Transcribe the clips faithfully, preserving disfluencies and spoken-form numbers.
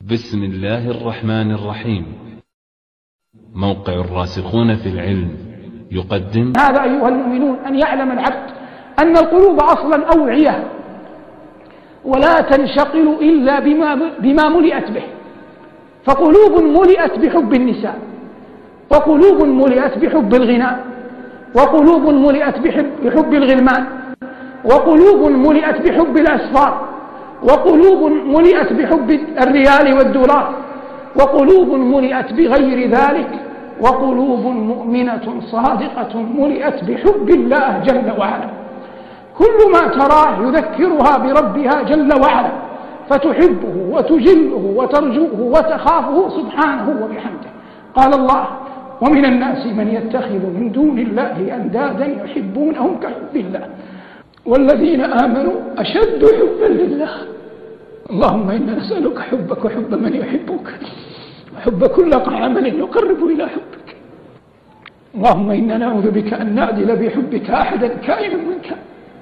بسم الله الرحمن الرحيم. موقع الراسخون في العلم يقدم هذا أيها المؤمنون أن يعلم العبد أن القلوب أصلا أوعية ولا تنشقل إلا بما, بما ملئت به، فقلوب ملئت بحب النساء، وقلوب ملئت بحب الغناء، وقلوب ملئت بحب, بحب الغلمان، وقلوب ملئت بحب الأسفار، وقلوب ملئت بحب الريال والدولار، وقلوب ملئت بغير ذلك، وقلوب مؤمنة صادقة ملئت بحب الله جل وعلا. كل ما تراه يذكرها بربها جل وعلا، فتحبه وتجله وترجوه وتخافه سبحانه وبحمده. قال الله: ومن الناس من يتخذ من دون الله أندادا يحبونهم كحب الله والذين آمنوا أشد حبا لله. اللهم إنا نسألك حبك وحب من يحبك وحب كل عمل يقرب إلى حبك. اللهم إنا نعوذ بك أن نعدل بحبك أحدا كائنا من كان.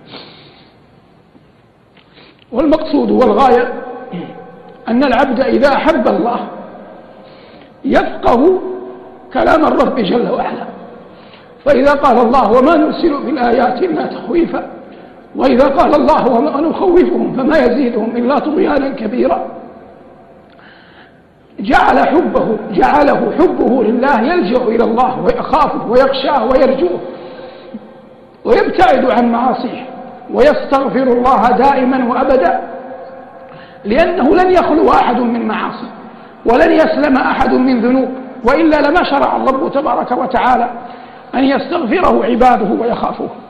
والمقصود والغاية أن العبد إذا أحب الله يفقه كلام الرب جل وعلا، فإذا قال الله: وما نرسل بالآيات إلا تخويفا، وإذا قال الله: وما نخوفهم فما يزيدهم إلا طغيانا كبيرا، جعل حبه جعله حبه لله يلجأ إلى الله ويخافه ويخشاه ويرجوه ويبتعد عن معاصيه ويستغفر الله دائما وأبدا، لأنه لن يخلو أحد من معاصي ولن يسلم أحد من ذنوب، وإلا لما شرع الرب تبارك وتعالى أن يستغفره عباده ويخافوه.